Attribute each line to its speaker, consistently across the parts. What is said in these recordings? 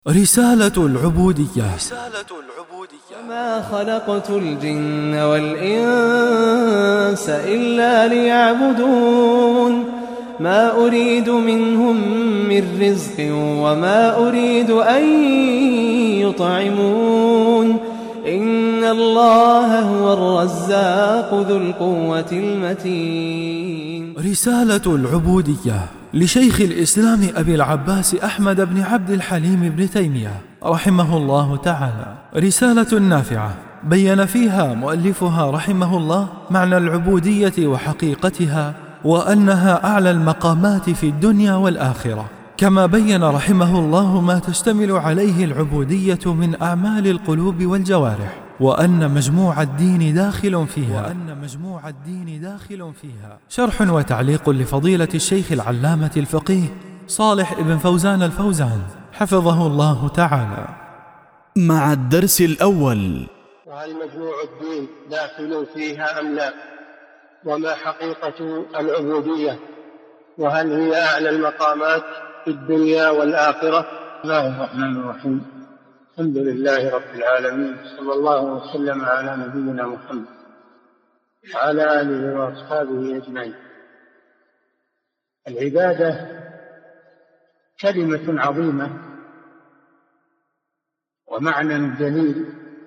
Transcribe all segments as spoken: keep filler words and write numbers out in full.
Speaker 1: رسالة العبودية.
Speaker 2: وما خلقت الجن والإنس إلا ليعبدون ما أريد منهم من رزق وما أريد أن يطعمون إن الله هو الرزاق ذو القوة المتين.
Speaker 1: رسالة العبودية لشيخ الإسلام أبي العباس أحمد بن عبد الحليم بن تيمية رحمه الله تعالى، رسالة نافعة بين فيها مؤلفها رحمه الله معنى العبودية وحقيقتها، وأنها أعلى المقامات في الدنيا والآخرة، كما بين رحمه الله ما تشتمل عليه العبودية من أعمال القلوب والجوارح، وأن مجموع الدين داخل فيها وأن مجموع الدين داخل فيها شرح وتعليق لفضيلة الشيخ العلامة الفقيه صالح ابن فوزان الفوزان حفظه الله تعالى.
Speaker 3: مع الدرس الأول:
Speaker 4: وهل مجموع الدين داخل فيها أم لا؟ وما حقيقة العبودية؟ وهل هي أعلى المقامات في الدنيا والآخرة؟ بسم الله الرحمن الرحيم. الحمد لله رب العالمين، صلى الله وسلم على نبينا محمد وعلى آله وأصحابه أجمعين. العبادة كلمة عظيمة ومعنى جليل،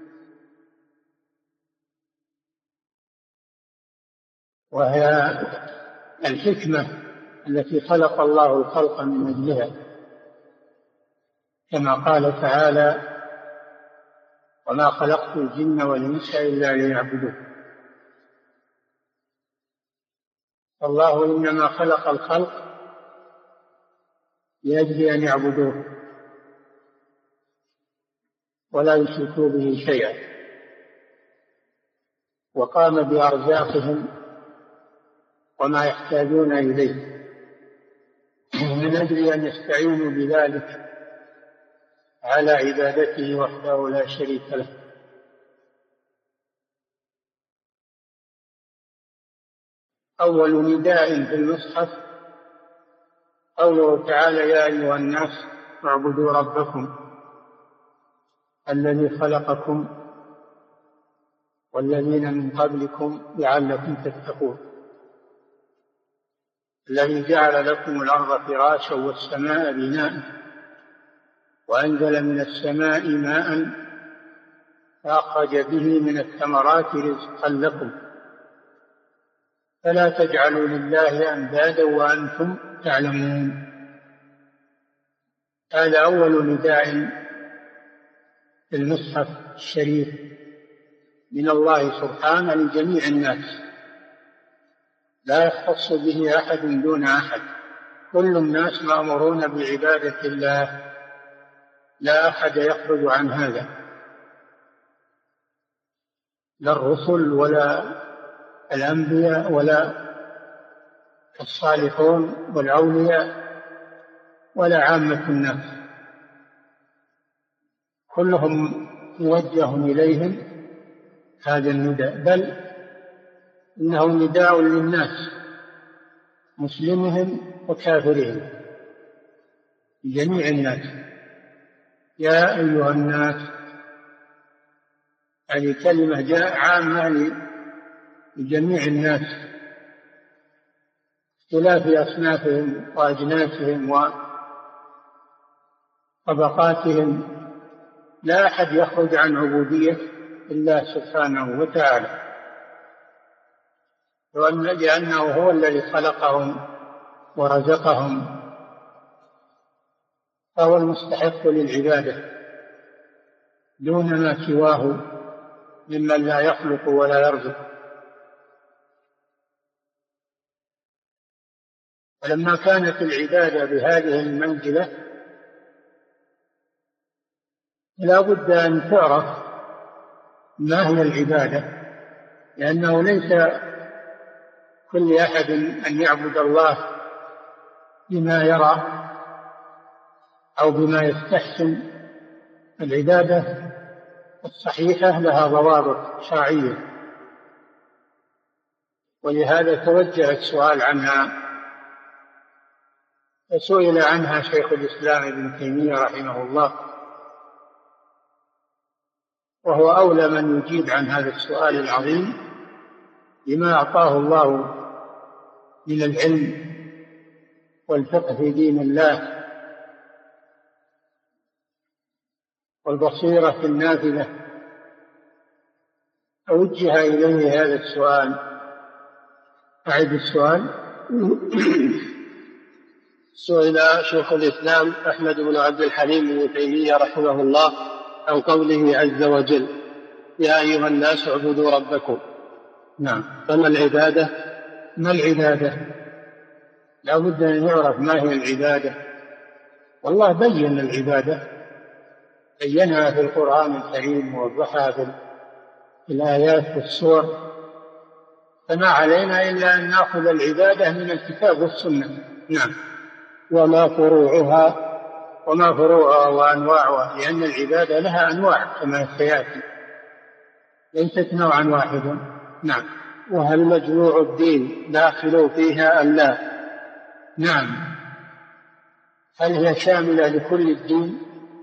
Speaker 4: وهي الحكمة التي خلق الله الخلق من أجلها، كما قال تعالى: وما خلقت الجن والإنس إلا ليعبدون. الله إنما خلق الخلق لأجل أن يعبدوه ولا يشركوا به شيئا، وقام بأرزاقهم وما يحتاجون إليه من أجل أن يستعينوا بذلك على عبادته وحده لا شريك له. أول نداء في المصحف قوله تعالى: يا أيها الناس اعبدوا ربكم الذي خلقكم والذين من قبلكم لعلكم تتقون، الذي جعل لكم الأرض فراشا والسماء بناء وأنزل من السماء ماء فأخرج به من الثمرات رزقا لكم فلا تجعلوا لله أندادا وأنتم تعلمون. هذا أول نداء في المصحف الشريف من الله سبحانه لجميع الناس، لا يختص به أحد دون أحد، كل الناس مأمورون بعبادة الله، لا أحد يخرج عن هذا، لا الرسل ولا الأنبياء ولا الصالحون والأولياء ولا عامة الناس، كلهم موجه إليهم هذا النداء، بل إنه نداء للناس مسلمهم وكافرهم، جميع الناس. يا أيها الناس، هذه كلمة جاء عامة لجميع الناس، اختلاف أصنافهم وأجناسهم وطبقاتهم، لا أحد يخرج عن عبودية الله سبحانه وتعالى، لأنه هو الذي خلقهم ورزقهم، فهو المستحق للعبادة دون ما سواه ممن لا يخلق ولا يرزق. ولما كانت العبادة بهذه المنزلة لا بد أن تعرف ما هي العبادة، لأنه ليس كل أحد أن يعبد الله بما يرى أو بما يستحسن. العبادة الصحيحة لها ضوابط شرعية، ولهذا توجه السؤال عنها، فسئل عنها شيخ الإسلام ابن تيمية رحمه الله وهو أولى من يجيب عن هذا السؤال العظيم بما أعطاه الله من العلم والفقه في دين الله والبصيرة النافذة. أوجه إليه هذا السؤال. أعد السؤال. سئل شيخ الإسلام أحمد بن عبد الحليم بن تيمية رحمه الله عن قوله عز وجل: يا أيها الناس اعبدوا ربكم. نعم. فما العبادة؟ ما العبادة؟ لا بد أن يعرف ما هي العبادة. والله بين العبادة، بينها في القرآن الكريم ووضحها في الآيات والسور، فما علينا إلا أن نأخذ العبادة من الكتاب والسنة. نعم. وما فروعها وما فروعها وأنواعها، لأن العبادة لها أنواع كما سيأتي، ليست نوعا واحدا. نعم. وهل مجموع الدين داخل فيها أم لا؟ نعم. هل هي شاملة لكل الدين؟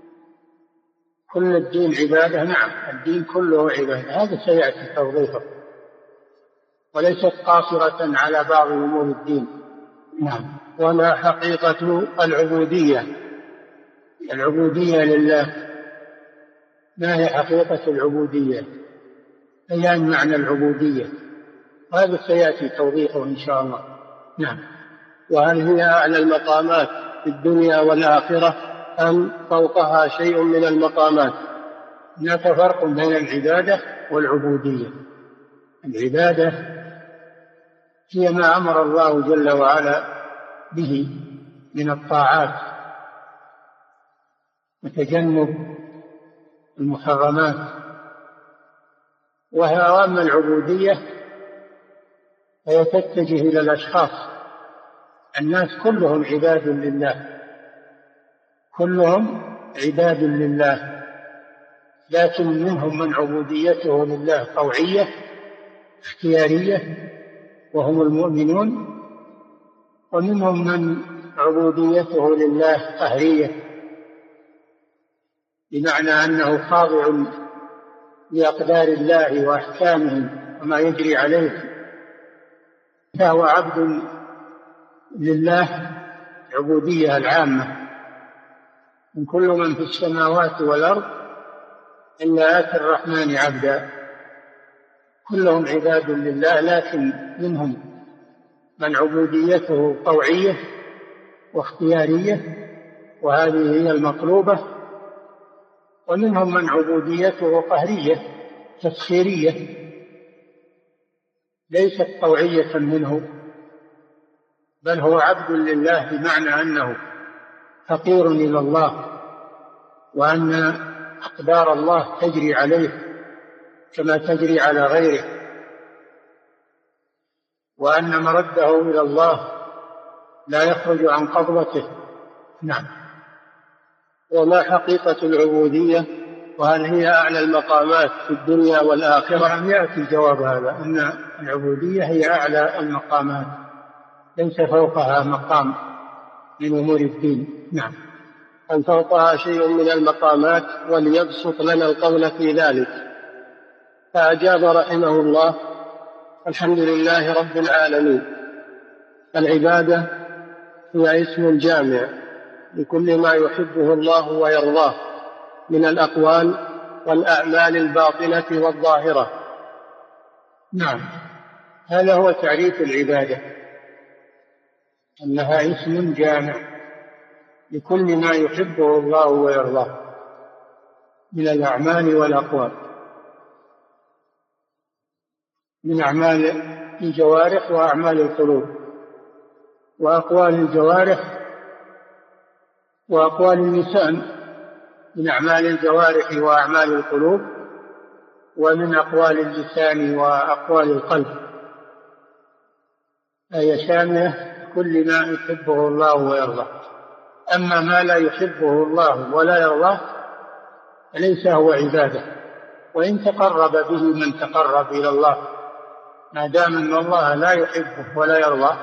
Speaker 4: كل الدين عبادة؟ نعم، الدين كله عبادة، هذا سيأتي توضيحه، وليست قاصرة على بعض أمور الدين. نعم. وما حقيقة العبودية؟ العبودية لله، ما هي حقيقة العبودية؟ بيان معنى العبودية، وهذا سيأتي توضيحه إن شاء الله. نعم. وهل هي أعلى المقامات في الدنيا والآخرة أم فوقها شيء من المقامات؟ هناك فرق بين العبادة والعبودية. العبادة هي ما أمر الله جل وعلا به من الطاعات وتجنب المحرمات، وأما العبودية فهي تتجه إلى الأشخاص. الناس كلهم عباد لله، كلهم عباد لله، لكن منهم من عبوديته لله طوعية اختيارية وهم المؤمنون، ومنهم من عبوديته لله قهرية، بمعنى أنه خاضع لأقدار الله وأحكامه وما يجري عليه، فهو عبد لله عبودية العامة. من كل من في السماوات والأرض إلا آتي الرحمن عبدا، كلهم عباد لله، لكن منهم من عبوديته طوعية واختيارية، وهذه هي المطلوبة، ومنهم من عبوديته قهرية تسخيرية ليست طوعية منه، بل هو عبد لله، بمعنى أنه فقير إلى الله، وأن أقدار الله تجري عليه كما تجري على غيره، وأن مرده إلى الله لا يخرج عن قبضته. نعم. وما حقيقة العبودية؟ وهل هي أعلى المقامات في الدنيا والآخرة؟ لم يأتي جواب هذا، أن العبودية هي أعلى المقامات، ليس فوقها مقام من أمور الدين. نعم. أن فوقها شيء من المقامات، وليبسط لنا القول في ذلك. فأجاب رحمه الله: الحمد لله رب العالمين. العبادة هي اسم جامع لكل ما يحبه الله ويرضاه من الأقوال والأعمال الباطنة والظاهرة. نعم، هذا هو تعريف العبادة، أنها اسم جامع لكل ما يحبه الله ويرضاه من الأعمال والأقوال، من أعمال الجوارح وأعمال القلوب، وأقوال الجوارح وأقوال اللسان، من أعمال الجوارح وأعمال القلوب، ومن أقوال اللسان وأقوال القلب، أي شاملة كل ما يحبه الله ويرضاه. أما ما لا يحبه الله ولا يرضاه فليس هو عبادة، وإن تقرب به من تقرب إلى الله، ما دام أن الله لا يحبه ولا يرضاه.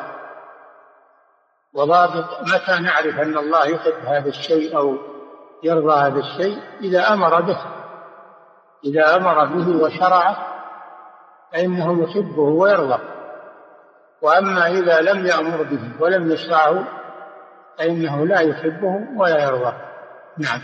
Speaker 4: وضابط متى نعرف أن الله يحب هذا الشيء أو يرضى هذا الشيء؟ إذا أمر به، إذا أمر به وشرعه فإنه يحبه ويرضى، وأما إذا لم يأمر به ولم يشرعه فإنه لا يحبه ولا يرضى. نعم.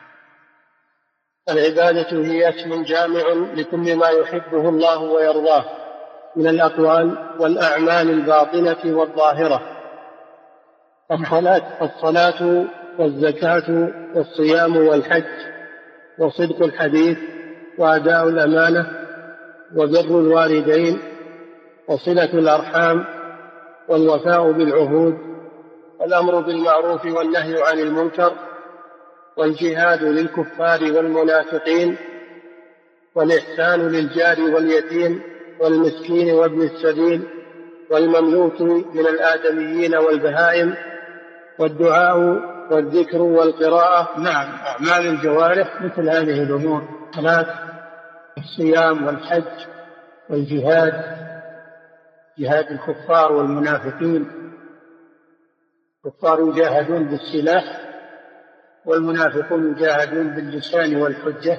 Speaker 4: العبادة هي اسم جامع لكل ما يحبه الله ويرضاه من الأقوال والأعمال الباطنة والظاهرة، الصلاة الصلاة والزكاة والصيام والحج وصدق الحديث وأداء الأمانة وبر الوالدين وصلة الأرحام والوفاء بالعهود والأمر بالمعروف والنهي عن المنكر والجهاد للكفار والمنافقين والإحسان للجار واليتيم والمسكين وابن السبيل والمملوك من الآدميين والبهائم والدعاء والذكر والقراءة. نعم، أعمال الجوارح مثل هذه الأمور: الصلاة والصيام والحج والجهاد، جهاد الكفار والمنافقين. الكفار يجاهدون بالسلاح والمنافقون يجاهدون باللسان والحجة.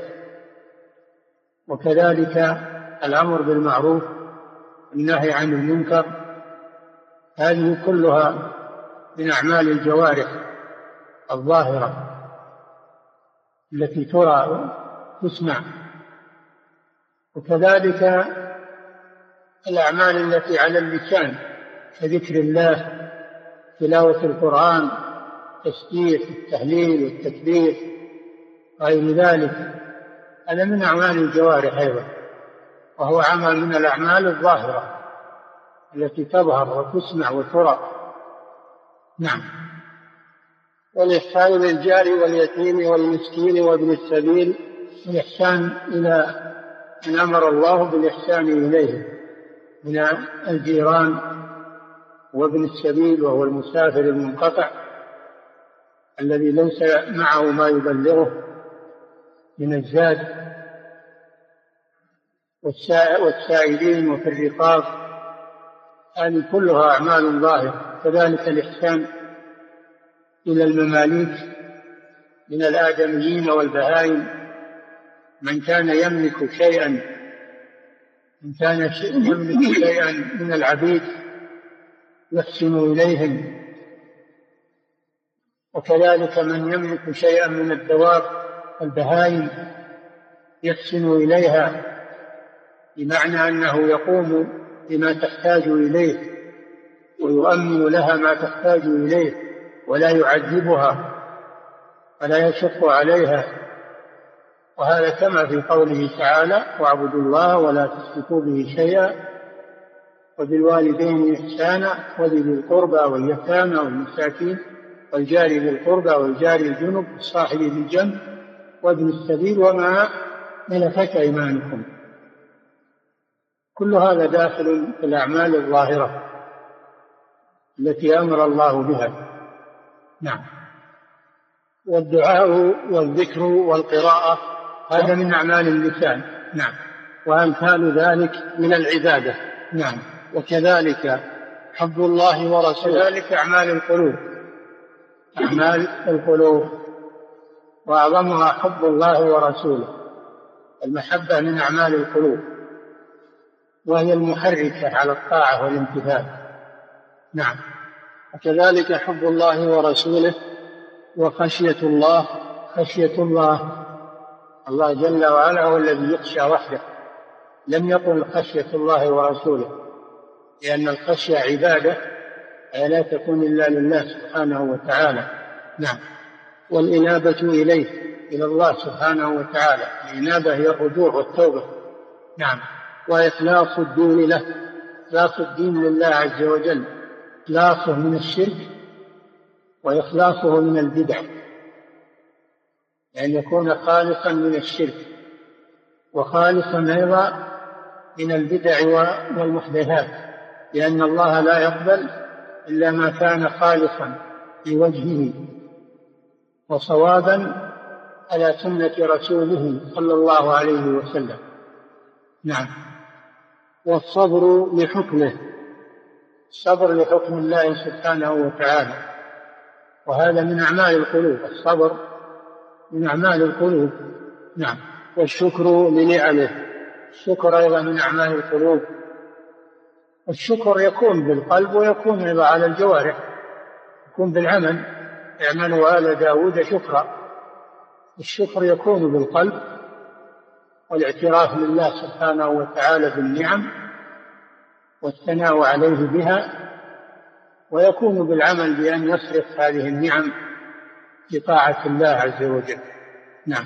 Speaker 4: وكذلك الأمر بالمعروف والنهي عن المنكر، هذه كلها من أعمال الجوارح الظاهرة التي ترى تسمع. وكذلك الأعمال التي على اللسان كذكر الله، تلاوة القرآن، التسبيح، التهليل والتكبير، غير ذلك، هذا من أعمال الجوارح أيضا، وهو عمل من الأعمال الظاهرة التي تظهر وتسمع وترى. نعم. والإحسان للجار واليتيم والمسكين وابن السبيل، الإحسان إلى من أمر الله بالإحسان إليه من الجيران وابن السبيل وهو المسافر المنقطع الذي ليس معه ما يبلغه من الزاد، والسائلين وفي الرقاب، هذه كلها أعمال ظاهرة. كذلك الإحسان إلى المماليك من الآدميين والبهائم، من كان يملك شيئا من كان يملك شيئا من العبيد يحسن إليهم، وكذلك من يملك شيئا من الدواب البهائم يحسن إليها، بمعنى أنه يقوم بما تحتاج إليه ويؤمن لها ما تحتاج إليه ولا يعذبها ولا يشق عليها. وهذا كما في قوله تعالى: واعبدوا الله ولا تشركوا به شيئا وبالوالدين إحسانا وذي القربى واليتامى والمساكين والجار ذي القربى والجار الجنب والصاحب بالجنب وابن السبيل وما ملكت أيمانكم. كل هذا داخل في الأعمال الظاهرة التي أمر الله بها. نعم. والدعاء والذكر والقراءة هذا من أعمال اللسان. نعم. وأمثال ذلك من العبادة. نعم. وكذلك حب الله ورسوله، ذلك أعمال القلوب، أعمال القلوب، وأعظمها حب الله ورسوله. المحبة من أعمال القلوب، وهي المحركة على الطاعة والامتثال. نعم. وكذلك حب الله ورسوله وخشية الله. خشية الله، الله جل وعلا هو الذي يخشى وحده، لم يقل خشية الله ورسوله، لأن الخشية عبادة لا تكون إلا لله سبحانه وتعالى. نعم. والإنابة إليه، إلى الله سبحانه وتعالى. الإنابة هي الرجوع والتوبة. نعم. وإخلاص الدين له، إخلاص الدين لله عز وجل، إخلاصه من الشرك وإخلاصه من البدع، يعني يكون خالصا من الشرك وخالصا أيضا من البدع والمحدثات، لأن الله لا يقبل إلا ما كان خالصا لوجهه وصوابا على سنة رسوله صلى الله عليه وسلم. نعم. والصبر لحكمه، الصبر لحكم الله سبحانه وتعالى، وهذا من أعمال القلوب. الصبر من أعمال القلوب. نعم. والشكر لنعمه. الشكر أيضا من أعمال القلوب. الشكر يكون بالقلب ويكون أيضا على الجوارح، يكون بالعمل. اعملوا آل داود شكرا. الشكر يكون بالقلب والاعتراف لله سبحانه وتعالى بالنعم والثناء عليه بها، ويكون بالعمل بأن يصرف هذه النعم بطاعة الله عز وجل. نعم.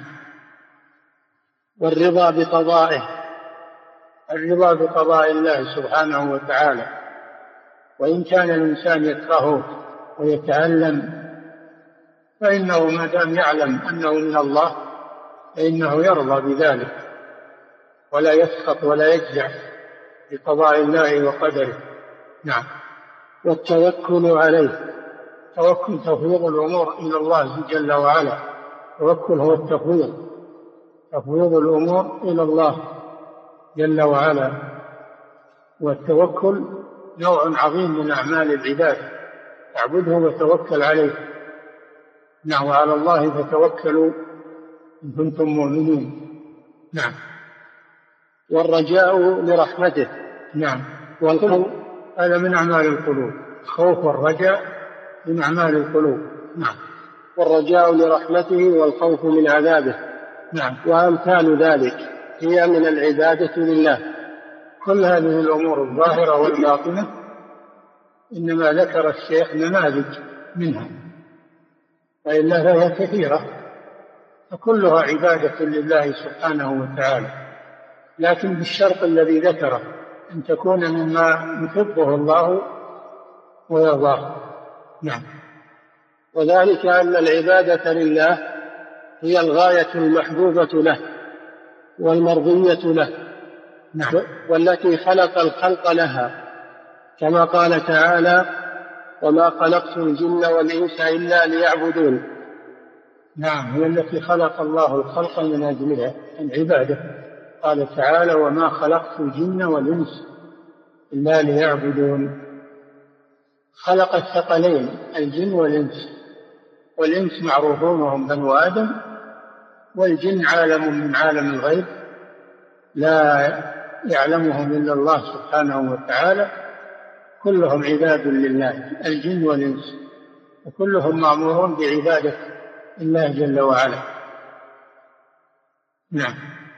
Speaker 4: والرضا بقضائه، الرضا بقضاء الله سبحانه وتعالى، وإن كان الإنسان يكرهه ويتألم فإنه ما دام يعلم أنه من الله فإنه يرضى بذلك ولا يسخط ولا يجزع بقضاء الله وقدره. نعم. والتوكل عليه، توكل تفويض الأمور إلى الله جل وعلا. التوكل هو التفويض، تفويض الأمور إلى الله جل وعلا. والتوكل نوع عظيم من أعمال العباد، تعبده وتوكل عليه. نعم. وعلى الله فتوكلوا إن كنتم مؤمنين. نعم. والرجاء لرحمته. نعم. والخوف هذا من أعمال القلوب، الخوف والرجاء من أعمال القلوب. نعم. والرجاء لرحمته والخوف من عذابه. نعم. وأمثال ذلك هي من العبادة لله. كل هذه الأمور الظاهرة والباطنة إنما ذكر الشيخ نماذج منها، وإلا فهي كثيرة فكلها عبادة لله سبحانه وتعالى، لكن بالشرط الذي ذكره، أن تكون مما يحبه الله ويرضاه. نعم. وذلك أن العبادة لله هي الغاية المحبوبة له والمرضية له. نعم. والتي خلق الخلق لها، كما قال تعالى: وما خلقت الجن والإنس إلا ليعبدون. نعم. هي التي خلق الله الخلق من أجلها العبادة. قال تعالى: وما خلقت الجن والإنس إلا ليعبدون. خلق الثقلين الجن والإنس، والإنس معروفون وهم بنو آدم، والجن عالم من عالم الغيب لا يعلمهم إلا الله سبحانه وتعالى. كلهم عباد لله الجن والإنس، وكلهم مأمورون بعبادة الله جل وعلا. نعم.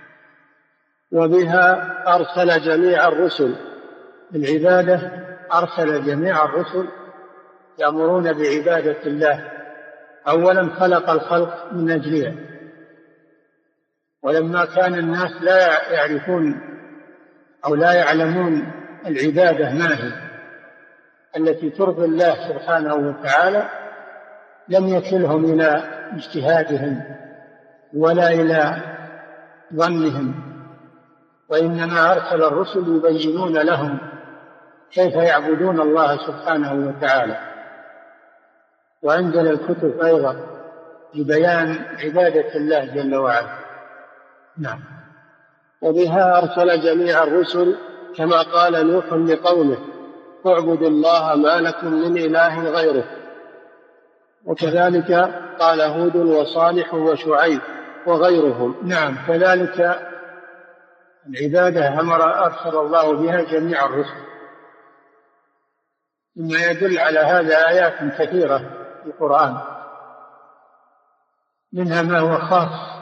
Speaker 4: وبها أرسل جميع الرسل، العبادة أرسل جميع الرسل يأمرون بعبادة الله. أولا خلق الخلق من أجلها، ولما كان الناس لا يعرفون أو لا يعلمون العبادة ما هي التي ترضي الله سبحانه وتعالى، لم يكلهم إلى اجتهادهم ولا إلى ظنهم، وإنما أرسل الرسل يبينون لهم كيف يعبدون الله سبحانه وتعالى، وأنزل الكتب أيضا لبيان عبادة الله جل وعلا. نعم. وبها أرسل جميع الرسل، كما قال نوح لقومه: اعبدوا الله ما لكم من إله غيره. وكذلك قال هود وصالح وشعيب وغيرهم. نعم. كذلك العبادة أمر أرسل الله بها جميع الرسل، مما يدل على هذا آيات كثيرة في القرآن، منها ما هو خاص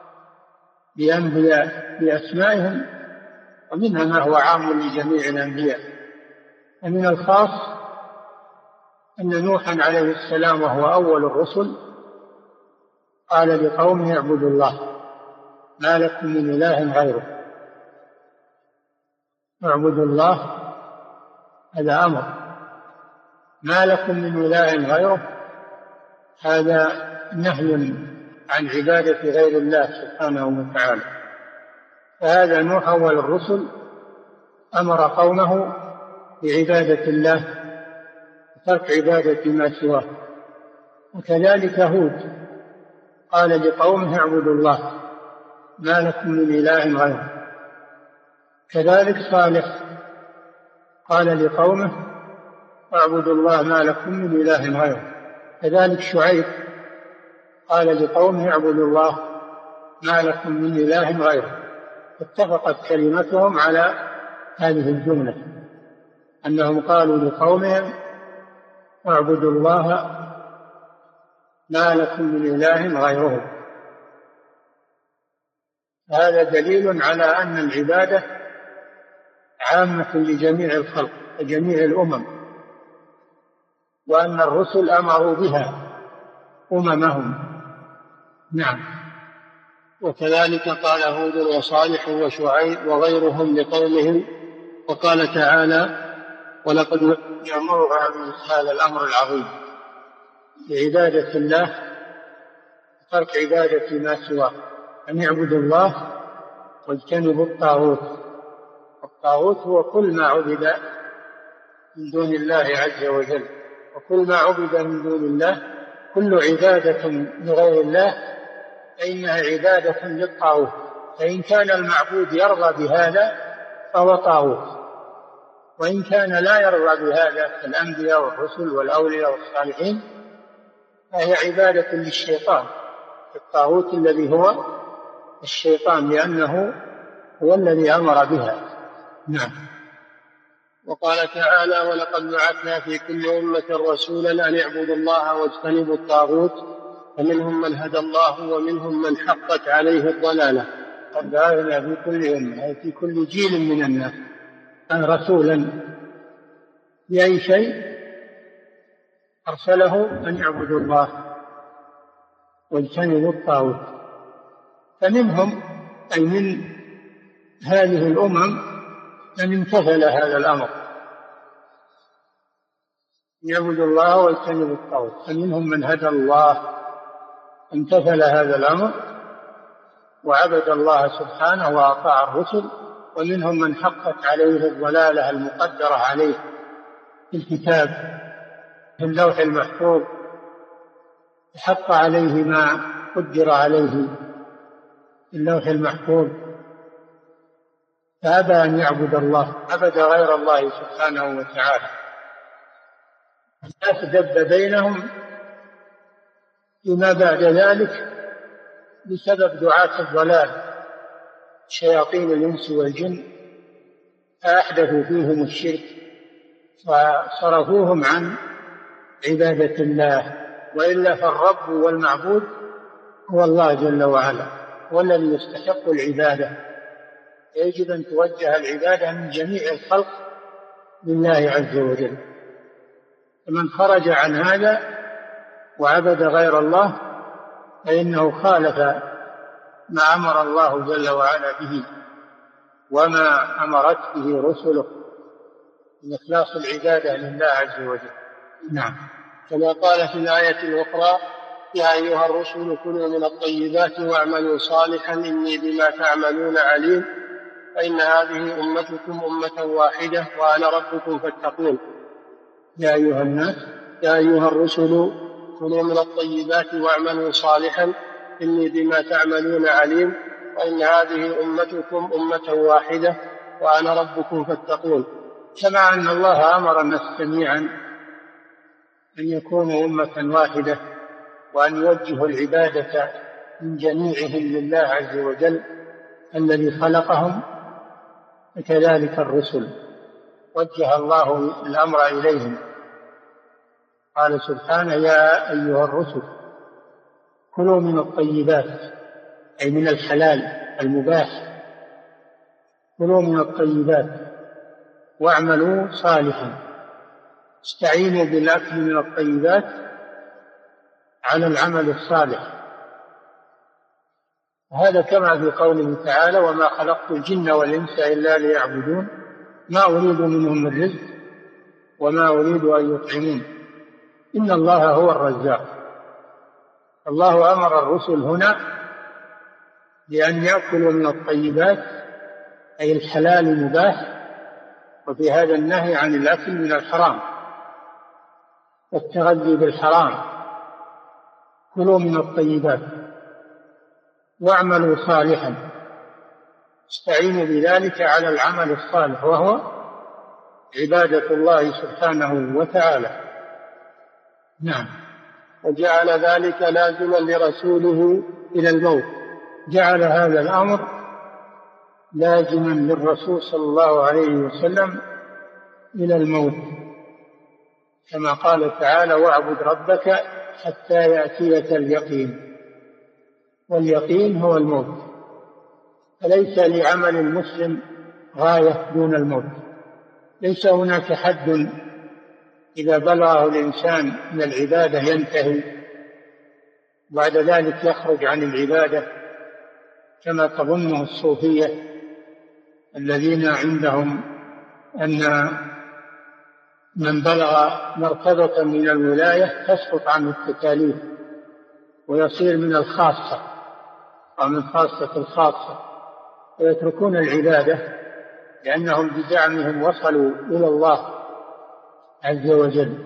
Speaker 4: بأنبياء بأسمائهم، ومنها ما هو عام لجميع الأنبياء. ومن الخاص أن نوحا عليه السلام وهو أول الرسل قال لقومه: اعبدوا الله ما لكم من إله غيره. اعبدوا الله هذا أمر، ما لكم من إله غيره هذا نهي عن عبادة غير الله سبحانه وتعالى. فهذا نوح أول الرسل أمر قومه بعبادة الله وترك عبادة ما سواه. وكذلك هود قال لقومه: اعبدوا الله ما لكم من إله غيره. كذلك صالح قال لقومه: اعبدوا الله ما لكم من إله غيره. كذلك شعيب قال لقومه: اعبدوا الله ما لكم من إله غيره. اتفقت كلمتهم على هذه الجملة، أنهم قالوا لقومهم اعبدوا الله ما لكم من إله غيره. هذا دليل على أن العبادة عامة لجميع الخلق وجميع الأمم، وأن الرسل أمروا بها أممهم. نعم. وكذلك قال هود وصالح وشعيب وغيرهم لقومهم. وقال تعالى ولقد يأمرها من هذا الأمر العظيم بعبادة الله، ترك عبادة ما سواه، أن يعبدوا الله واجتنبوا الطاغوت. الطاغوت هو كل ما عبد من دون الله عز وجل، وكل ما عبد من دون الله، كل عبادة لغير الله فإنها عبادة للطاغوت، فإن كان المعبود يرضى بهذا فهو طاغوت، وإن كان لا يرضى بهذا كالأنبياء والرسل والأولياء والصالحين فهي عبادة للشيطان، الطاغوت الذي هو الشيطان، لأنه هو الذي أمر بها. نعم. وقال تعالى ولقد بعثنا في كل أمة رسولا أن اعبدوا الله واجتنبوا الطاغوت فمنهم من هدى الله ومنهم من حقت عليه الضلالة. قد بعثنا في كل أمة، أي في كل جيل من الناس، رسولا بأي شيء أرسله أن يعبدوا الله واجتنبوا الطاغوت. فمنهم أي من هذه الأمم من امتثل هذا الأمر يعبدوا الله واجتنبوا الطاغوت، فمنهم من هدى الله امتثل هذا الأمر وعبد الله سبحانه وأطاع الرسل، ومنهم من حقت عليه الضلالة المقدرة عليه في الكتاب في اللوح المحفوظ، حق عليه ما قدر عليه في اللوح المحفوظ فأبى أن يعبد الله، عبد غير الله سبحانه وتعالى. الناس دب بينهم فيما بعد ذلك بسبب دعاة الضلال شياطين الإنس والجن، فأحدثوا فيهم الشرك وصرفوهم عن عبادة الله، وإلا فالرب والمعبود هو الله جل وعلا، هو الذي يستحق العبادة. يجب أن توجه العبادة من جميع الخلق لله عز وجل. فمن خرج عن هذا وعبد غير الله فإنه خالف ما أمر الله جل وعلا به وما أمرت به رسله من إخلاص العبادة لله عز وجل. نعم. كما قال في الآية الأخرى يا أيها الرسل كلوا من الطيبات واعملوا صالحا إني بما تعملون عليم فإن هذه أمتكم أمة واحدة وأنا ربكم فاتقون. يا أيها الناس يا أيها الرسل كلوا من الطيبات واعملوا صالحا إني بما تعملون عليم وإن هذه أمتكم أمة واحدة وأنا ربكم فاتقون. كما أن الله أمر الناس جميعا أن يكونوا أمة واحدة وأن يوجهوا العبادة من جميعهم لله عز وجل الذي خلقهم، وكذلك الرسل وجه الله الأمر إليهم. قال سبحانه يا أيها الرسل كلوا من الطيبات، أي من الحلال المباح، كلوا من الطيبات واعملوا صالحا، استعينوا بالأكل من الطيبات على العمل الصالح. هذا كما في قوله تعالى وما خلقت الجن والإنس إلا ليعبدون ما أريد منهم من رزق وما أريد أن يطعمون إن الله هو الرزاق. الله أمر الرسل هنا بأن يأكلوا من الطيبات أي الحلال المباح، وفي هذا النهي عن الأكل من الحرام والتغذي بالحرام. كلوا من الطيبات واعملوا صالحا، استعينوا بذلك على العمل الصالح وهو عبادة الله سبحانه وتعالى. نعم. وجعل ذلك لازما لرسوله إلى الموت جعل هذا الأمر لازما للرسول صلى الله عليه وسلم إلى الموت، كما قال تعالى: واعبد ربك حتى يأتيك اليقين، واليقين هو الموت. فليس لعمل المسلم غاية دون الموت، ليس هناك حد إذا بلغه الإنسان من العبادة ينتهي، بعد ذلك يخرج عن العبادة كما تظنه الصوفية الذين عندهم أن من بلغ مرتبة من الولاية تسقط عنه التكاليف ويصير من الخاصة أو من خاصة الخاصة، ويتركون العبادة لأنهم بزعمهم وصلوا إلى الله عز وجل.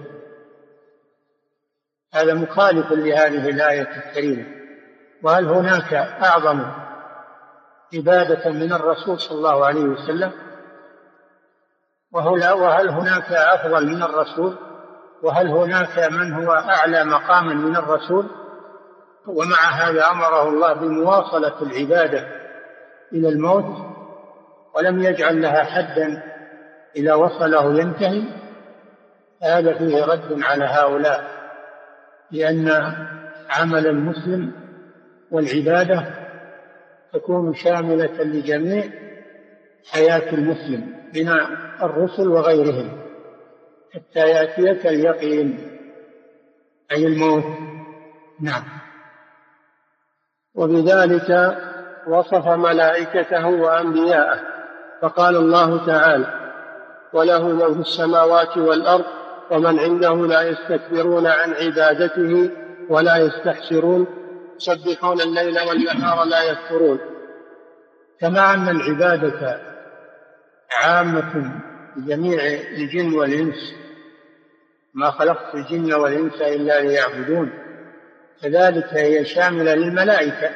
Speaker 4: هذا مخالف لهذه الآية الكريمة. وهل هناك أعظم عبادة من الرسول صلى الله عليه وسلم؟ وهل هناك أفضل من الرسول؟ وهل هناك من هو أعلى مقاما من الرسول؟ ومع هذا أمره الله بمواصلة العبادة إلى الموت، ولم يجعل لها حدا إذا وصله ينتهي. هذا فيه رد على هؤلاء، لأن عمل المسلم والعبادة تكون شاملة لجميع حياة المسلم من الرسل وغيرهم حتى يأتيك اليقين أي الموت. نعم.
Speaker 5: وبذلك وصف ملائكته وأنبياءه، فقال الله تعالى: وله من في السماوات والأرض ومن عنده لا يستكبرون عن عبادته ولا يستحسرون يسبحون الليل والنهار لا يفترون.
Speaker 4: كما أن العبادة عامة لجميع الجن والإنس، ما خلقت الجن والإنس إلا ليعبدون، كذلك هي شاملة للملائكة.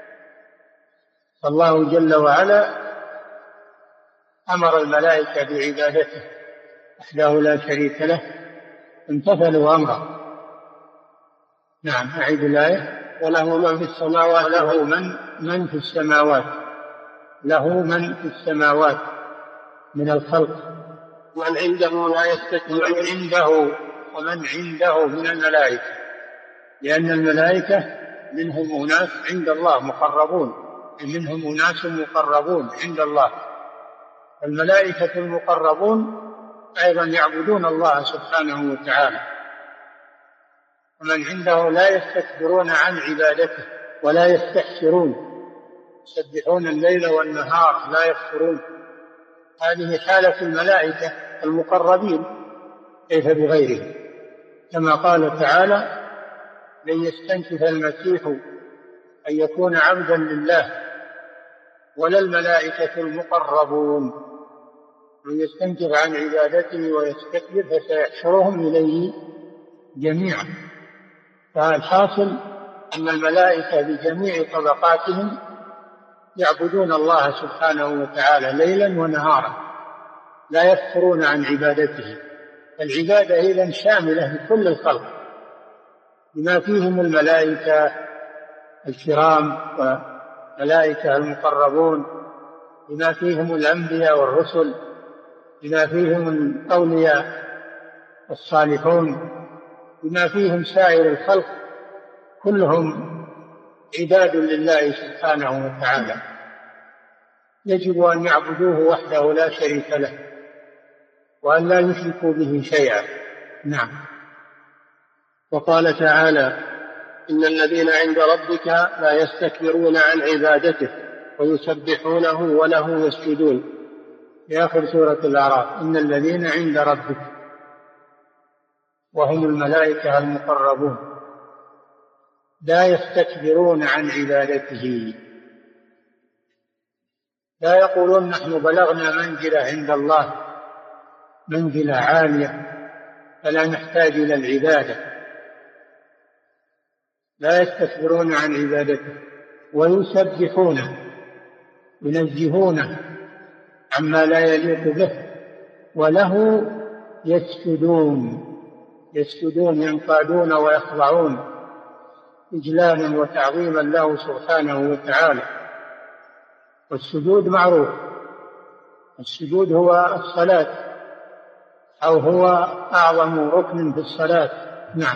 Speaker 4: فالله جل وعلا أمر الملائكة بعبادته وحده لا شريك له، امتثلوا أمره. نعم. أعيد الآية:
Speaker 5: وله من في السماوات
Speaker 4: وله من, من في السماوات له من في السماوات من الخلق،
Speaker 5: من عنده لا يستكبرون
Speaker 4: ومن عنده ومن عنده من الملائكة، لأن الملائكة منهم أناس عند الله مقربون، منهم أناس مقربون عند الله. الملائكة المقربون أيضا يعبدون الله سبحانه وتعالى. ومن عنده لا يستكبرون عن عبادته ولا يستحسرون يسبحون الليل والنهار لا يفترون. هذه حالة الملائكة المقربين، كيف بغيرهم؟ كما قال تعالى: لن يستنكف المسيح أن يكون عبدا لله ولا الملائكة المقربون. من يستنكف عن عبادته ويستكبر فسيحشرهم إليه جميعا. فالحاصل أن الملائكة بجميع طبقاتهم يعبدون الله سبحانه وتعالى ليلا ونهارا لا يفترون عن عبادته. العبادة إذن شاملة لكل الخلق، بما فيهم الملائكة الكرام وملائكة المقربون، بما فيهم الأنبياء والرسل، بما فيهم الأولياء الصالحون، بما فيهم سائر الخلق، كلهم عباد لله سبحانه وتعالى، يجب أن يعبدوه وحده لا شريك له وأن لا يشركوا به شيئا. نعم.
Speaker 5: وقال تعالى: إن الذين عند ربك لا يستكبرون عن عبادته ويسبحونه وله يسجدون.
Speaker 4: في آخر سورة الأعراف: إن الذين عند ربك، وهم الملائكة المقربون، لا يستكبرون عن عبادته، لا يقولون نحن بلغنا منزلة عند الله، منزلة عالية فلا نحتاج إلى العبادة. لا يستكبرون عن عبادته ويسبحونه، ينزهونه عما لا يليق به، وله يسجدون، يسجدون ينقادون ويخضعون
Speaker 5: إجلالا وتعظيما له سبحانه وتعالى. والسجود معروف، السجود هو الصلاة، أو هو أعظم ركن في الصلاة. نعم.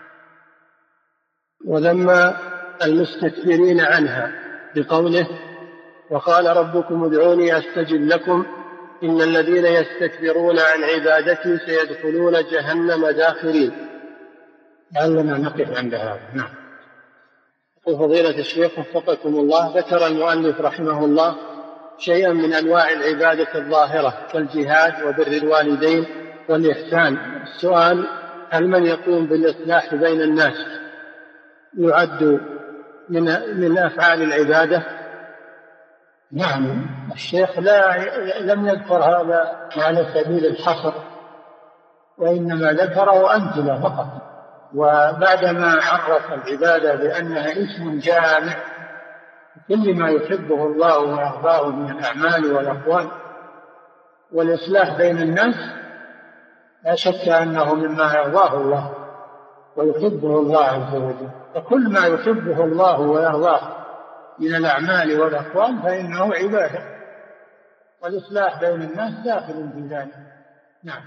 Speaker 5: وذم المستكبرين عنها بقوله: وقال ربكم ادعوني أستجب لكم إن الذين يستكبرون عن عبادتي سيدخلون جهنم داخرين. لعلنا نقف عند هذا. نعم. فضيلة الشيخ وفقكم الله، ذكر المؤلف رحمه الله شيئا من أنواع العبادة الظاهرة كالجهاد وبر الوالدين والإحسان. السؤال: هل من يقوم بالإصلاح بين الناس يعد من من أفعال العبادة؟ نعم. الشيخ لا لم يذكر هذا على سبيل الحصر، وإنما ذكره أمثلة فقط. وبعدما عرف العبادة بأنها اسم جامع كل ما يحبه الله ويرضاه من الأعمال والأقوال، والإصلاح بين الناس لا شك أنه مما يرضاه الله ويحبه الله عز وجل. فكل ما يحبه الله ويرضاه من الأعمال والأقوال فإنه عبادة، والإصلاح بين الناس داخل في ذلك. نعم.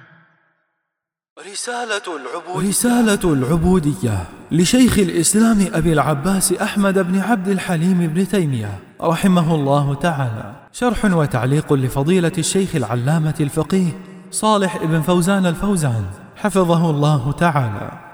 Speaker 1: رسالة العبودية, رسالة العبودية لشيخ الإسلام أبي العباس أحمد بن عبد الحليم بن تيمية رحمه الله تعالى. شرح وتعليق لفضيلة الشيخ العلامة الفقيه صالح بن فوزان الفوزان حفظه الله تعالى.